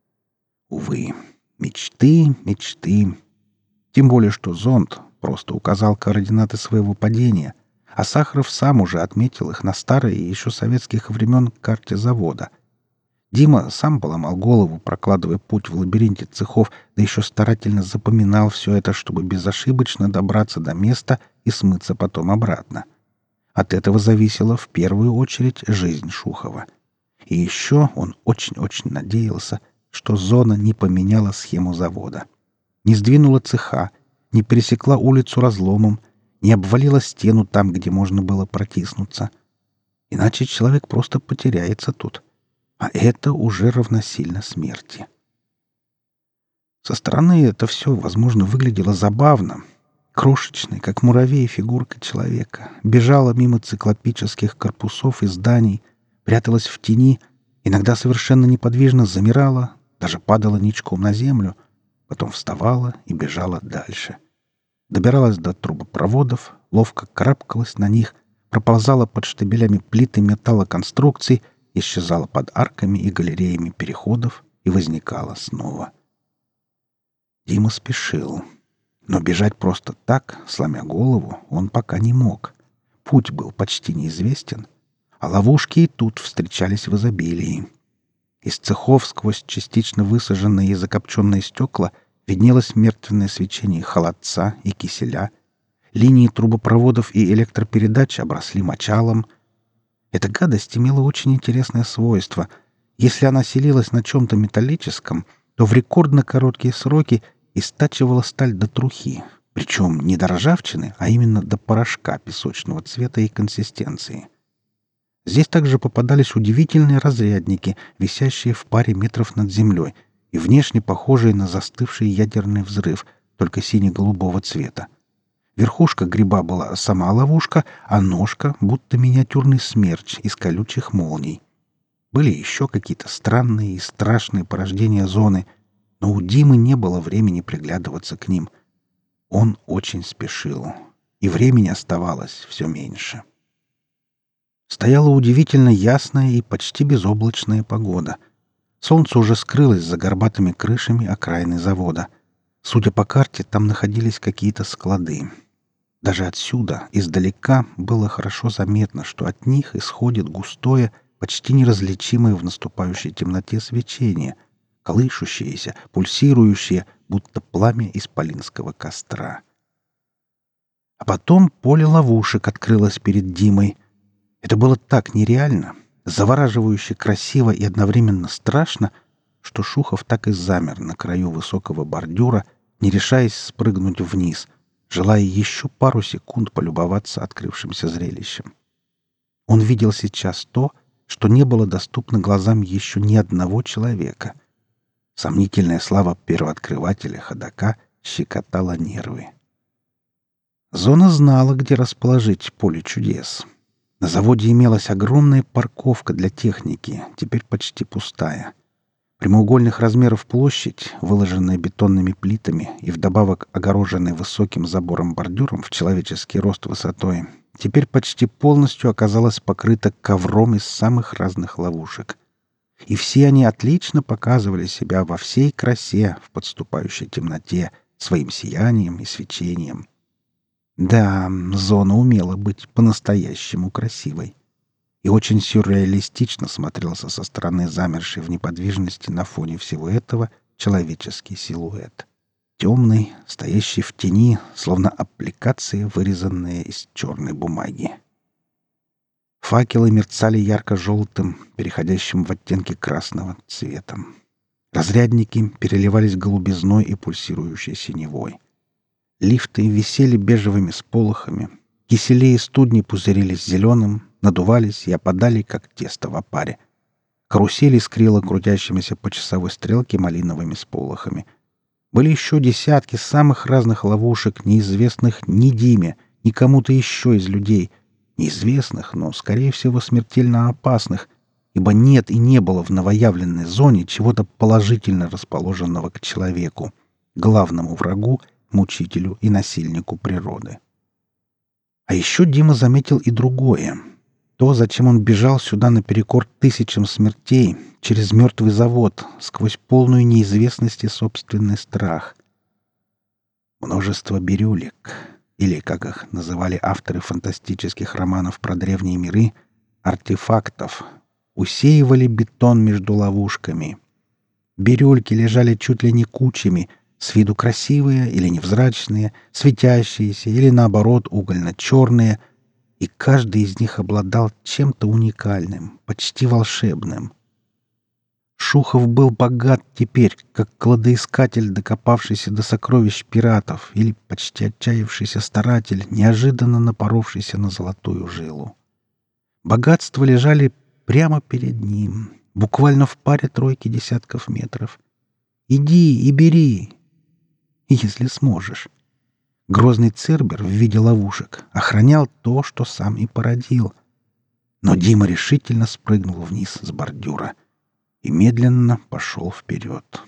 Увы, мечты, мечты. Тем более, что зонд просто указал координаты своего падения, а Сахаров сам уже отметил их на старой еще советских времен карте завода. Дима сам поломал голову, прокладывая путь в лабиринте цехов, да еще старательно запоминал все это, чтобы безошибочно добраться до места и смыться потом обратно. От этого зависела в первую очередь жизнь Шухова. И еще он очень-очень надеялся, что зона не поменяла схему завода. Не сдвинула цеха, не пересекла улицу разломом, не обвалила стену там, где можно было протиснуться. Иначе человек просто потеряется тут. А это уже равносильно смерти. Со стороны это все, возможно, выглядело забавно. Крошечной, как муравей, фигурка человека бежала мимо циклопических корпусов и зданий, пряталась в тени, иногда совершенно неподвижно замирала, даже падала ничком на землю, потом вставала и бежала дальше. Добиралась до трубопроводов, ловко карабкалась на них, проползала под штабелями плиты металлоконструкций, исчезала под арками и галереями переходов и возникала снова. Дима спешил. Но бежать просто так, сломя голову, он пока не мог. Путь был почти неизвестен, а ловушки и тут встречались в изобилии. Из цехов сквозь частично высаженные и закопченные стекла виднелось мертвенное свечение холодца и киселя. Линии трубопроводов и электропередач обросли мочалом. Эта гадость имела очень интересное свойство. Если она селилась на чем-то металлическом, то в рекордно короткие сроки истачивала сталь до трухи, причем не до ржавчины, а именно до порошка песочного цвета и консистенции. Здесь также попадались удивительные разрядники, висящие в паре метров над землей и внешне похожие на застывший ядерный взрыв, только сине-голубого цвета. Верхушка гриба была сама ловушка, а ножка — будто миниатюрный смерч из колючих молний. Были еще какие-то странные и страшные порождения зоны, но у Димы не было времени приглядываться к ним. Он очень спешил, и времени оставалось все меньше. Стояла удивительно ясная и почти безоблачная погода. Солнце уже скрылось за горбатыми крышами окраины завода. Судя по карте, там находились какие-то склады. Даже отсюда, издалека, было хорошо заметно, что от них исходит густое, почти неразличимое в наступающей темноте свечение — колышущиеся, пульсирующие, будто пламя исполинского костра. А потом поле ловушек открылось перед Димой. Это было так нереально, завораживающе красиво и одновременно страшно, что Шухов так и замер на краю высокого бордюра, не решаясь спрыгнуть вниз, желая еще пару секунд полюбоваться открывшимся зрелищем. Он видел сейчас то, что не было доступно глазам еще ни одного человека. Сомнительная слава первооткрывателя ходока щекотала нервы. Зона знала, где расположить поле чудес. На заводе имелась огромная парковка для техники, теперь почти пустая. Прямоугольных размеров площадь, выложенная бетонными плитами и вдобавок огороженная высоким забором-бордюром в человеческий рост высотой, теперь почти полностью оказалась покрыта ковром из самых разных ловушек. И все они отлично показывали себя во всей красе в подступающей темноте, своим сиянием и свечением. Да, зона умела быть по-настоящему красивой. И очень сюрреалистично смотрелся со стороны замершей в неподвижности на фоне всего этого человеческий силуэт. Темный, стоящий в тени, словно аппликация, вырезанная из черной бумаги. Факелы мерцали ярко-желтым, переходящим в оттенки красного цветом. Разрядники переливались голубизной и пульсирующей синевой. Лифты висели бежевыми сполохами, кисели и студни пузырились зеленым, надувались и опадали, как тесто в опаре. Карусель искрила крутящимися по часовой стрелке малиновыми сполохами. Были еще десятки самых разных ловушек, неизвестных ни Диме, ни кому-то еще из людей. Неизвестных, но, скорее всего, смертельно опасных, ибо нет и не было в новоявленной зоне чего-то положительно расположенного к человеку, главному врагу, мучителю и насильнику природы. А еще Дима заметил и другое. То, зачем он бежал сюда наперекор тысячам смертей, через мертвый завод, сквозь полную неизвестность и собственный страх. Множество бирюлек, или, как их называли авторы фантастических романов про древние миры, артефактов, усеивали бетон между ловушками. Бирюльки лежали чуть ли не кучами, с виду красивые или невзрачные, светящиеся или, наоборот, угольно-черные, и каждый из них обладал чем-то уникальным, почти волшебным. Шухов был богат теперь, как кладоискатель, докопавшийся до сокровищ пиратов, или почти отчаявшийся старатель, неожиданно напоровшийся на золотую жилу. Богатства лежали прямо перед ним, буквально в паре тройки десятков метров. «Иди и бери, если сможешь». Грозный Цербер в виде ловушек охранял то, что сам и породил. Но Дима решительно спрыгнул вниз с бордюра и медленно пошел вперед.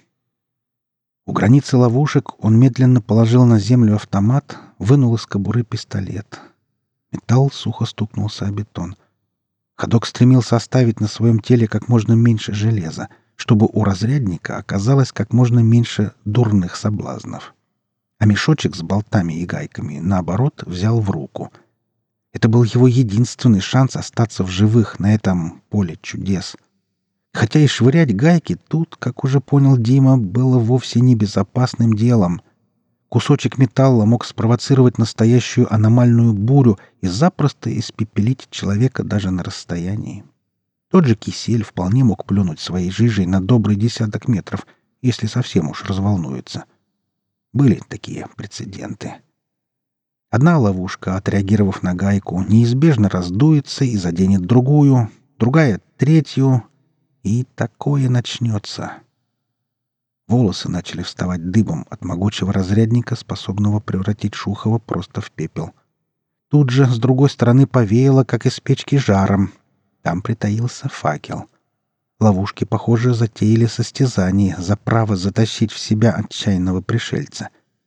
У границы ловушек он медленно положил на землю автомат, вынул из кобуры пистолет. Металл сухо стукнулся о бетон. Ходок стремился оставить на своем теле как можно меньше железа, чтобы у разрядника оказалось как можно меньше дурных соблазнов. А мешочек с болтами и гайками, наоборот, взял в руку. Это был его единственный шанс остаться в живых на этом поле чудес. Хотя и швырять гайки тут, как уже понял Дима, было вовсе не безопасным делом. Кусочек металла мог спровоцировать настоящую аномальную бурю и запросто испепелить человека даже на расстоянии. Тот же кисель вполне мог плюнуть своей жижей на добрый десяток метров, если совсем уж разволнуется. Были такие прецеденты. Одна ловушка, отреагировав на гайку, неизбежно раздуется и заденет другую, другая — третью, и такое начнется. Волосы начали вставать дыбом от могучего разрядника, способного превратить Шухова просто в пепел. Тут же, с другой стороны, повеяло, как из печки, жаром. Там притаился факел. Ловушки, похоже, затеяли состязание за право затащить в себя отчаянного пришельца.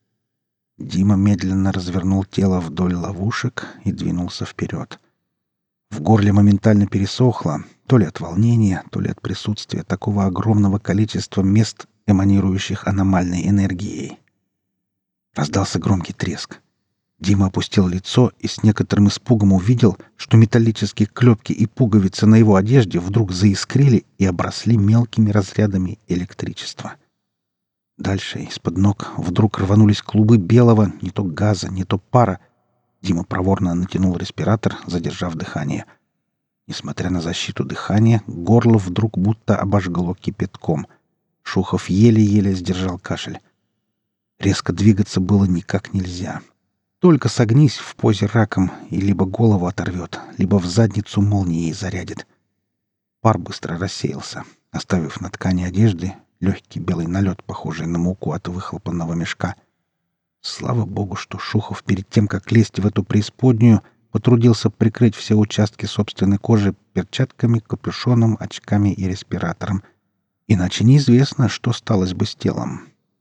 Дима медленно развернул тело вдоль ловушек и двинулся вперед. В горле моментально пересохло, то ли от волнения, то ли от присутствия такого огромного количества мест, эманирующих аномальной энергией. Раздался громкий треск. Дима опустил лицо и с некоторым испугом увидел, что металлические клепки и пуговицы на его одежде вдруг заискрили и обросли мелкими разрядами электричества. Дальше из-под ног вдруг рванулись клубы белого, не то газа, не то пара. Дима проворно натянул респиратор, задержав дыхание. Несмотря на защиту дыхания, горло вдруг будто обожгло кипятком. Шухов еле-еле сдержал кашель. Резко двигаться было никак нельзя. Только согнись в позе раком, и либо голову оторвет, либо в задницу молнией зарядит. Пар быстро рассеялся, оставив на ткани одежды легкий белый налет, похожий на муку от выхлопанного мешка. Слава богу, что Шухов перед тем, как лезть в эту преисподнюю, потрудился прикрыть все участки собственной кожи перчатками, капюшоном, очками и респиратором. Иначе неизвестно, что сталось бы с телом.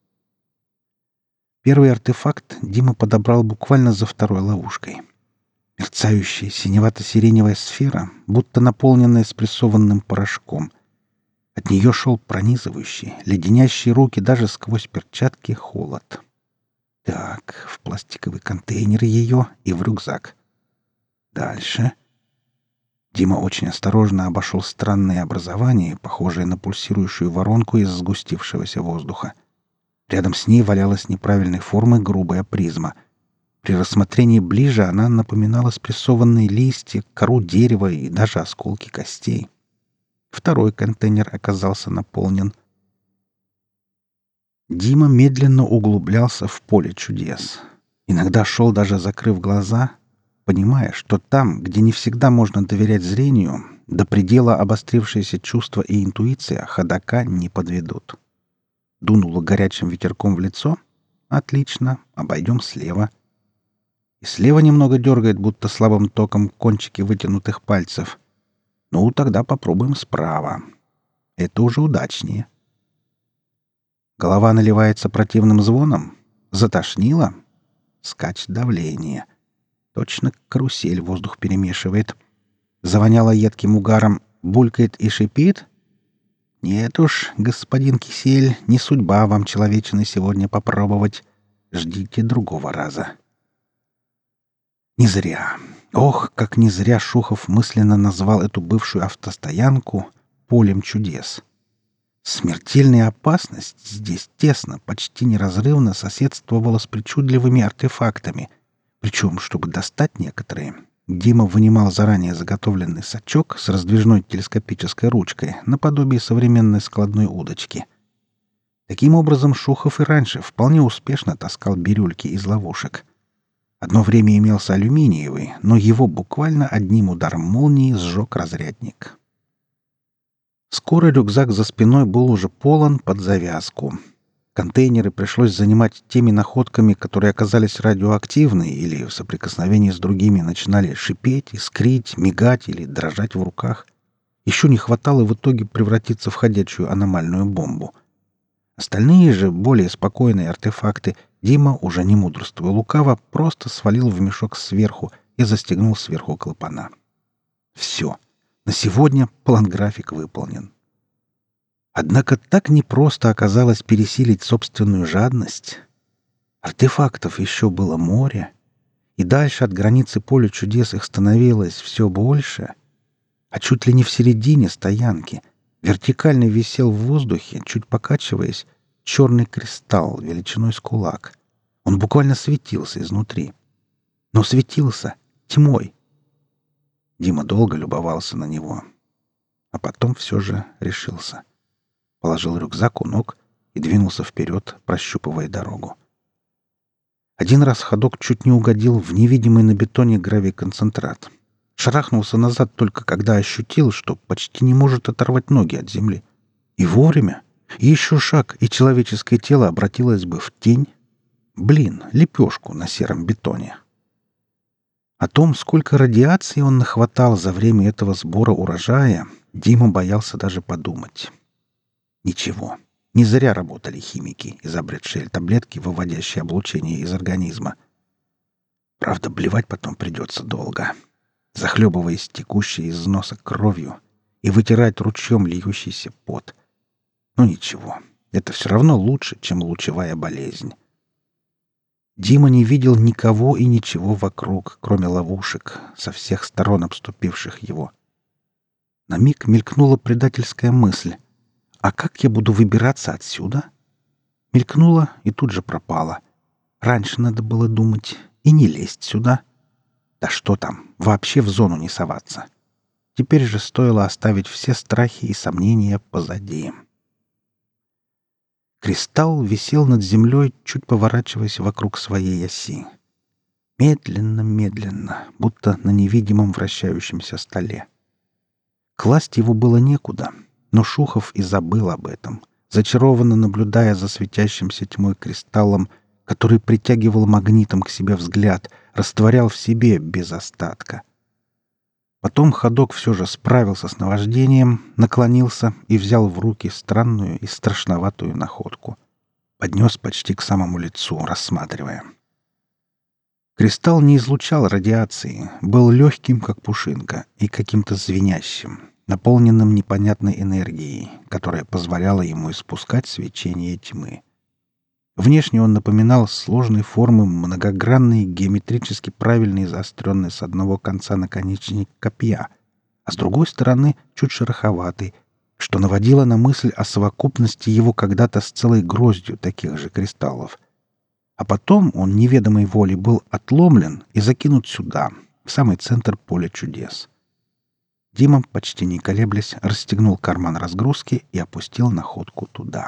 Первый артефакт Дима подобрал буквально за второй ловушкой. Мерцающая синевато-сиреневая сфера, будто наполненная спрессованным порошком. От нее шел пронизывающий, леденящий руки даже сквозь перчатки холод. Так, в пластиковый контейнер ее и в рюкзак. Дальше. Дима очень осторожно обошел странное образование, похожее на пульсирующую воронку из сгустившегося воздуха. Рядом с ней валялась неправильной формы грубая призма. При рассмотрении ближе она напоминала спрессованные листья, кору дерева и даже осколки костей. Второй контейнер оказался наполнен. Дима медленно углублялся в поле чудес. Иногда шел даже закрыв глаза, понимая, что там, где не всегда можно доверять зрению, до предела обострившиеся чувства и интуиция ходока не подведут. Дунуло горячим ветерком в лицо? Отлично, обойдем слева. И слева немного дергает, будто слабым током кончики вытянутых пальцев. Ну, тогда попробуем справа. Это уже удачнее. Голова наливается противным звоном? Затошнило? Скач давления. Точно карусель воздух перемешивает. Завоняло едким угаром, булькает и шипит? Нет уж, господин Кисель, не судьба вам, человечины, сегодня попробовать. Ждите другого раза. Не зря. Ох, как не зря Шухов мысленно назвал эту бывшую автостоянку полем чудес. Смертельная опасность здесь тесно, почти неразрывно соседствовала с причудливыми артефактами. Причем, чтобы достать некоторые, Дима вынимал заранее заготовленный сачок с раздвижной телескопической ручкой наподобие современной складной удочки. Таким образом, Шухов и раньше вполне успешно таскал бирюльки из ловушек. Одно время имелся алюминиевый, но его буквально одним ударом молнии сжег разрядник. Скоро рюкзак за спиной был уже полон под завязку. Контейнеры пришлось занимать теми находками, которые оказались радиоактивны или в соприкосновении с другими начинали шипеть, искрить, мигать или дрожать в руках. Еще не хватало в итоге превратиться в ходячую аномальную бомбу. Остальные же, более спокойные артефакты, Дима, уже не мудрствуя лукаво, просто свалил в мешок сверху и застегнул сверху клапана. Все. На сегодня план-график выполнен. Однако так непросто оказалось пересилить собственную жадность. Артефактов еще было море, и дальше от границы поля чудес их становилось все больше. А чуть ли не в середине стоянки вертикально висел в воздухе, чуть покачиваясь, черный кристалл величиной с кулак. Он буквально светился изнутри. Но светился тьмой. Дима долго любовался на него, а потом все же решился. Положил рюкзак у ног и двинулся вперед, прощупывая дорогу. Один раз ходок чуть не угодил в невидимый на бетоне гравий-концентрат. Шарахнулся назад только когда ощутил, что почти не может оторвать ноги от земли. И вовремя. И еще шаг, и человеческое тело обратилось бы в тень. Блин, лепешку на сером бетоне. О том, сколько радиации он нахватал за время этого сбора урожая, Дима боялся даже подумать. Ничего. Не зря работали химики, изобретшие таблетки, выводящие облучение из организма. Правда, блевать потом придется долго, захлебываясь текущей из носа кровью и вытирать ручьем льющийся пот. Но ничего, это все равно лучше, чем лучевая болезнь. Дима не видел никого и ничего вокруг, кроме ловушек, со всех сторон обступивших его. На миг мелькнула предательская мысль. «А как я буду выбираться отсюда?» Мелькнула и тут же пропала. Раньше надо было думать и не лезть сюда. Да что там, вообще в зону не соваться. Теперь же стоило оставить все страхи и сомнения позади. Кристалл висел над землей, чуть поворачиваясь вокруг своей оси. Медленно-медленно, будто на невидимом вращающемся столе. Класть его было некуда, но Шухов и забыл об этом, зачарованно наблюдая за светящимся тьмой кристаллом, который притягивал магнитом к себе взгляд, растворял в себе без остатка. Потом ходок все же справился с наваждением, наклонился и взял в руки странную и страшноватую находку. Поднес почти к самому лицу, рассматривая. Кристалл не излучал радиации, был легким, как пушинка, и каким-то звенящим, наполненным непонятной энергией, которая позволяла ему испускать свечение тьмы. Внешне он напоминал сложной формы многогранный, геометрически правильный заостренный с одного конца наконечник копья, а с другой стороны чуть шероховатый, что наводило на мысль о совокупности его когда-то с целой гроздью таких же кристаллов. А потом он неведомой волей был отломлен и закинут сюда, в самый центр поля чудес. Дима, почти не колеблясь, расстегнул карман разгрузки и опустил находку туда.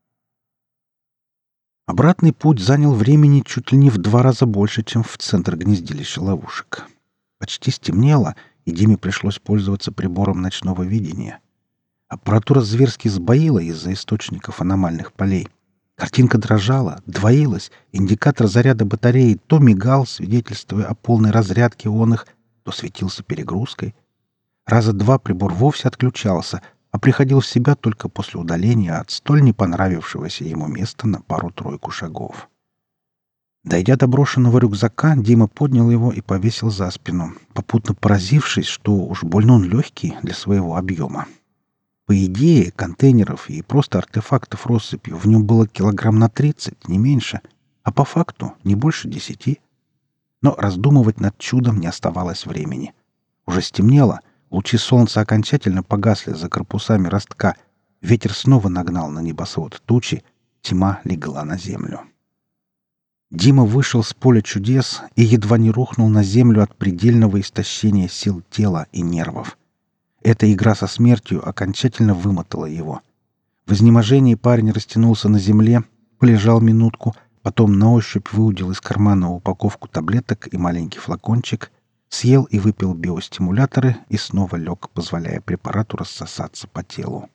Обратный путь занял времени чуть ли не в два раза больше, чем в центр гнездилища ловушек. Почти стемнело, и Диме пришлось пользоваться прибором ночного видения. Аппаратура зверски сбоила из-за источников аномальных полей. Картинка дрожала, двоилась, индикатор заряда батареи то мигал, свидетельствуя о полной разрядке он их, то светился перегрузкой. Раза два прибор вовсе отключался, а приходил в себя только после удаления от столь не понравившегося ему места на пару-тройку шагов. Дойдя до брошенного рюкзака, Дима поднял его и повесил за спину, попутно поразившись, что уж больно он легкий для своего объема. По идее, контейнеров и просто артефактов россыпью в нем было килограмм на тридцать, не меньше, а по факту не больше десяти. Но раздумывать над чудом не оставалось времени. Уже стемнело, лучи солнца окончательно погасли за корпусами ростка, ветер снова нагнал на небосвод тучи, тьма легла на землю. Дима вышел с поля чудес и едва не рухнул на землю от предельного истощения сил тела и нервов. Эта игра со смертью окончательно вымотала его. В изнеможении парень растянулся на земле, полежал минутку, потом на ощупь выудил из кармана упаковку таблеток и маленький флакончик, съел и выпил биостимуляторы и снова лег, позволяя препарату рассосаться по телу.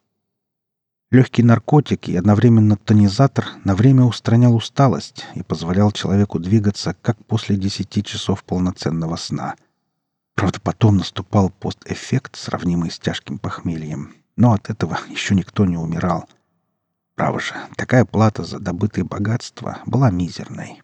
Легкий наркотик и одновременно тонизатор на время устранял усталость и позволял человеку двигаться, как после десяти часов полноценного сна. Правда, потом наступал постэффект, сравнимый с тяжким похмельем, но от этого еще никто не умирал. Право же, такая плата за добытые богатства была мизерной.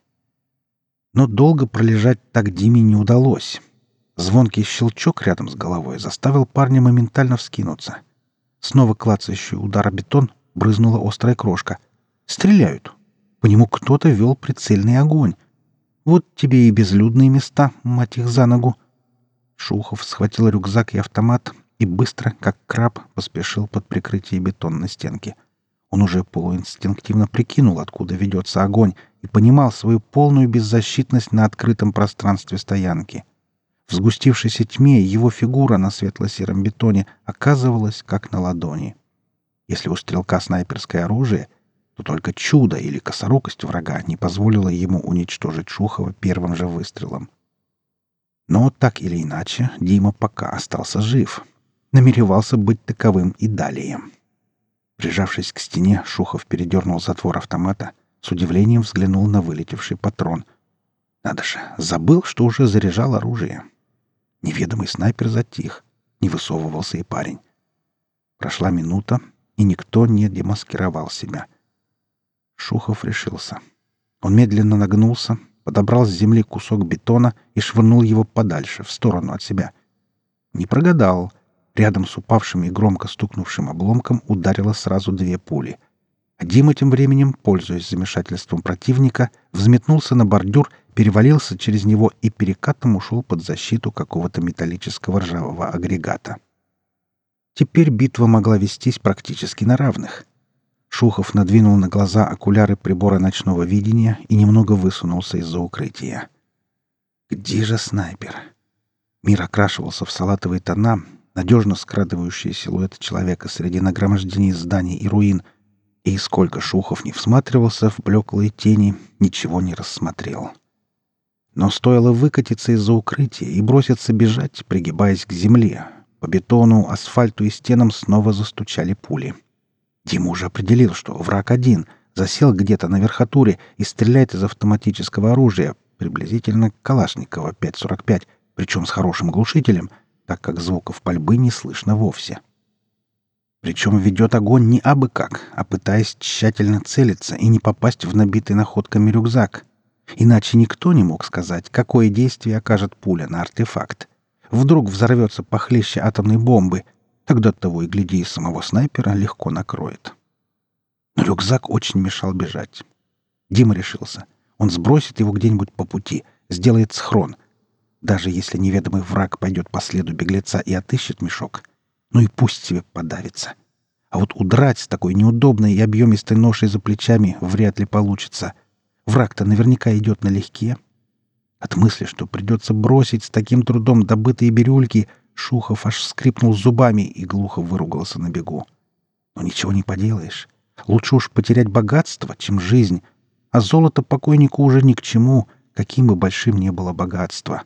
Но долго пролежать так Диме не удалось. Звонкий щелчок рядом с головой заставил парня моментально вскинуться. Снова клацающий удар о бетон, брызнула острая крошка. «Стреляют!» По нему кто-то вел прицельный огонь. Вот тебе и безлюдные места, мать их за ногу. Шухов схватил рюкзак и автомат и быстро, как краб, поспешил под прикрытие бетонной стенки. Он уже полуинстинктивно прикинул, откуда ведется огонь, и понимал свою полную беззащитность на открытом пространстве стоянки. В сгустившейся тьме его фигура на светло-сером бетоне оказывалась как на ладони. Если у стрелка снайперское оружие, то только чудо или косорукость врага не позволило ему уничтожить Шухова первым же выстрелом. Но так или иначе Дима пока остался жив. Намеревался быть таковым и далее. Прижавшись к стене, Шухов передернул затвор автомата, с удивлением взглянул на вылетевший патрон. Надо же, забыл, что уже заряжал оружие. Неведомый снайпер затих. Не высовывался и парень. Прошла минута, и никто не демаскировал себя. Шухов решился. Он медленно нагнулся, подобрал с земли кусок бетона и швырнул его подальше, в сторону от себя. Не прогадал. Рядом с упавшим и громко стукнувшим обломком ударило сразу две пули. А Дима тем временем, пользуясь замешательством противника, взметнулся на бордюр, перевалился через него и перекатом ушел под защиту какого-то металлического ржавого агрегата. Теперь битва могла вестись практически на равных. Шухов надвинул на глаза окуляры прибора ночного видения и немного высунулся из-за укрытия. Где же снайпер? Мир окрашивался в салатовые тона, надежно скрадывающие силуэт человека среди нагромождений зданий и руин, и сколько Шухов не всматривался в блеклые тени, ничего не рассмотрел. Но стоило выкатиться из-за укрытия и броситься бежать, пригибаясь к земле. По бетону, асфальту и стенам снова застучали пули. Дима уже определил, что враг один, засел где-то на верхотуре и стреляет из автоматического оружия, приблизительно Калашникова пять сорок пять, причем с хорошим глушителем, так как звуков пальбы не слышно вовсе. Причем ведет огонь не абы как, а пытаясь тщательно целиться и не попасть в набитый находками рюкзак. Иначе никто не мог сказать, какое действие окажет пуля на артефакт. Вдруг взорвется похлеще атомной бомбы, тогда того и гляди, самого снайпера легко накроет. Но рюкзак очень мешал бежать. Дима решился. Он сбросит его где-нибудь по пути, сделает схрон. Даже если неведомый враг пойдет по следу беглеца и отыщет мешок, ну и пусть себе подавится. А вот удрать с такой неудобной и объемистой ношей за плечами вряд ли получится. Враг-то наверняка идет налегке. От мысли, что придется бросить с таким трудом добытые бирюльки, Шухов аж скрипнул зубами и глухо выругался на бегу. Но ничего не поделаешь. Лучше уж потерять богатство, чем жизнь. А золото покойнику уже ни к чему, каким бы большим ни было богатство.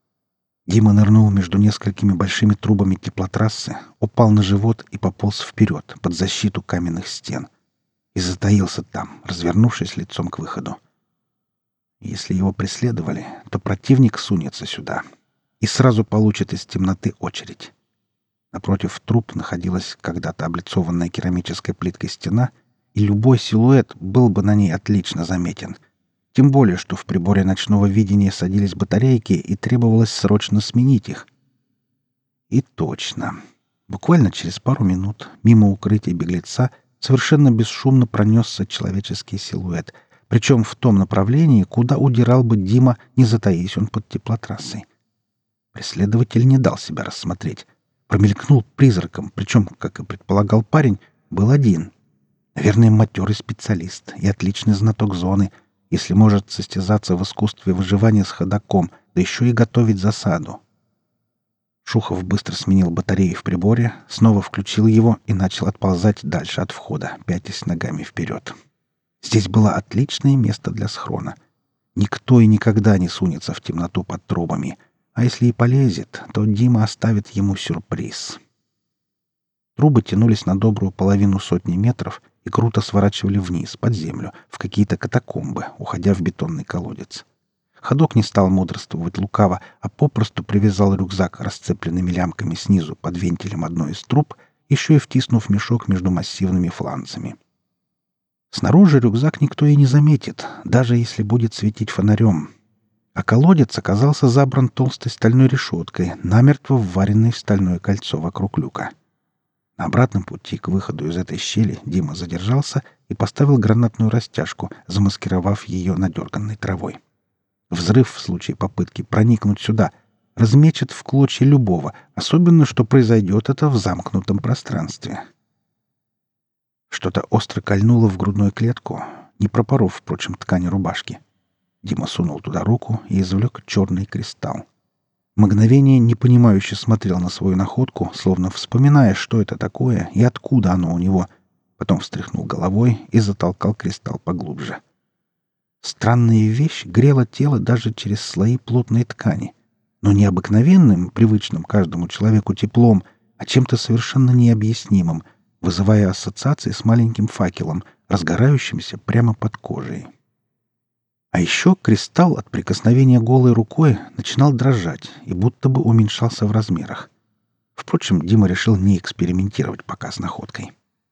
Дима нырнул между несколькими большими трубами теплотрассы, упал на живот и пополз вперед, под защиту каменных стен. И затаился там, развернувшись лицом к выходу. Если его преследовали, то противник сунется сюда и сразу получит из темноты очередь. Напротив труб находилась когда-то облицованная керамической плиткой стена, и любой силуэт был бы на ней отлично заметен. Тем более, что в приборе ночного видения садились батарейки, и требовалось срочно сменить их. И точно. Буквально через пару минут мимо укрытия беглеца совершенно бесшумно пронесся человеческий силуэт, причем в том направлении, куда удирал бы Дима, не затаись он под теплотрассой. Преследователь не дал себя рассмотреть. Промелькнул призраком, причем, как и предполагал парень, был один. Наверное, матерый специалист и отличный знаток зоны, если может состязаться в искусстве выживания с ходоком, да еще и готовить засаду. Шухов быстро сменил батарею в приборе, снова включил его и начал отползать дальше от входа, пятясь ногами вперед. Здесь было отличное место для схрона. Никто и никогда не сунется в темноту под трубами, а если и полезет, то Дима оставит ему сюрприз. Трубы тянулись на добрую половину сотни метров и круто сворачивали вниз, под землю, в какие-то катакомбы, уходя в бетонный колодец. Ходок не стал мудрствовать лукаво, а попросту привязал рюкзак расцепленными лямками снизу под вентилем одной из труб, еще и втиснув мешок между массивными фланцами. Снаружи рюкзак никто и не заметит, даже если будет светить фонарем. А колодец оказался забран толстой стальной решеткой, намертво вваренной в стальное кольцо вокруг люка. На обратном пути к выходу из этой щели Дима задержался и поставил гранатную растяжку, замаскировав ее надерганной травой. Взрыв в случае попытки проникнуть сюда размечет в клочья любого, особенно что произойдет это в замкнутом пространстве. Что-то остро кольнуло в грудную клетку, не пропоров, впрочем, ткани рубашки. Дима сунул туда руку и извлек черный кристалл. Мгновение непонимающе смотрел на свою находку, словно вспоминая, что это такое и откуда оно у него. Потом встряхнул головой и затолкал кристалл поглубже. Странная вещь грела тело даже через слои плотной ткани. Но не обыкновенным, привычным каждому человеку теплом, а чем-то совершенно необъяснимым, вызывая ассоциации с маленьким факелом, разгорающимся прямо под кожей. А еще кристалл от прикосновения голой рукой начинал дрожать и будто бы уменьшался в размерах. Впрочем, Дима решил не экспериментировать пока с находкой.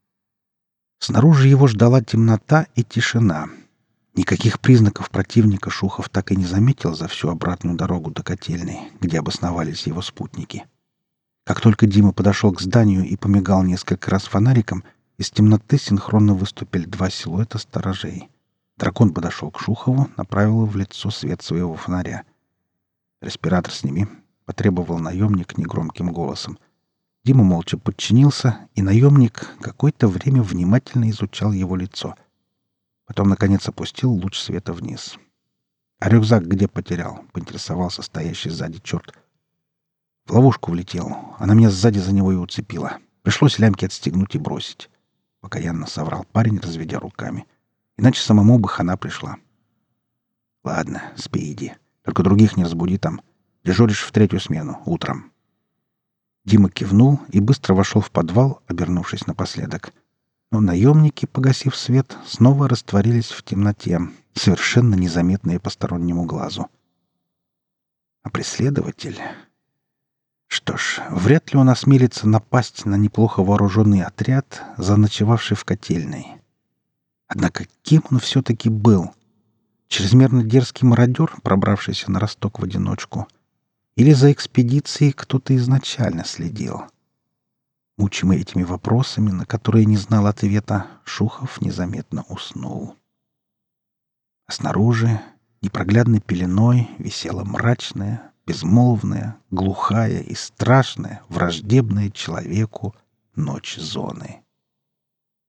Снаружи его ждала темнота и тишина. Никаких признаков противника Шухов так и не заметил за всю обратную дорогу до котельной, где обосновались его спутники. Как только Дима подошел к зданию и помигал несколько раз фонариком, из темноты синхронно выступили два силуэта сторожей. Дракон подошел к Шухову, направил в лицо свет своего фонаря. «Респиратор сними», — потребовал наемник негромким голосом. Дима молча подчинился, и наемник какое-то время внимательно изучал его лицо. Потом, наконец, опустил луч света вниз. «А рюкзак где потерял?» — поинтересовался стоящий сзади черт. «В ловушку влетел. Она меня сзади за него и уцепила. Пришлось лямки отстегнуть и бросить». Покаянно соврал парень, разведя руками. «Иначе самому бы хана пришла». «Ладно, спи иди. Только других не разбуди там. Дежуришь в третью смену, утром». Дима кивнул и быстро вошел в подвал, обернувшись напоследок. Но наемники, погасив свет, снова растворились в темноте, совершенно незаметные постороннему глазу. А преследователь... Что ж, вряд ли он осмелится напасть на неплохо вооруженный отряд, заночевавший в котельной. Однако кем он все-таки был? Чрезмерно дерзкий мародер, пробравшийся на Росток в одиночку? Или за экспедицией кто-то изначально следил? Мучимый этими вопросами, на которые не знал ответа, Шухов незаметно уснул. А снаружи непроглядной пеленой висела мрачная, безмолвная, глухая и страшная, враждебная человеку ночь зоны.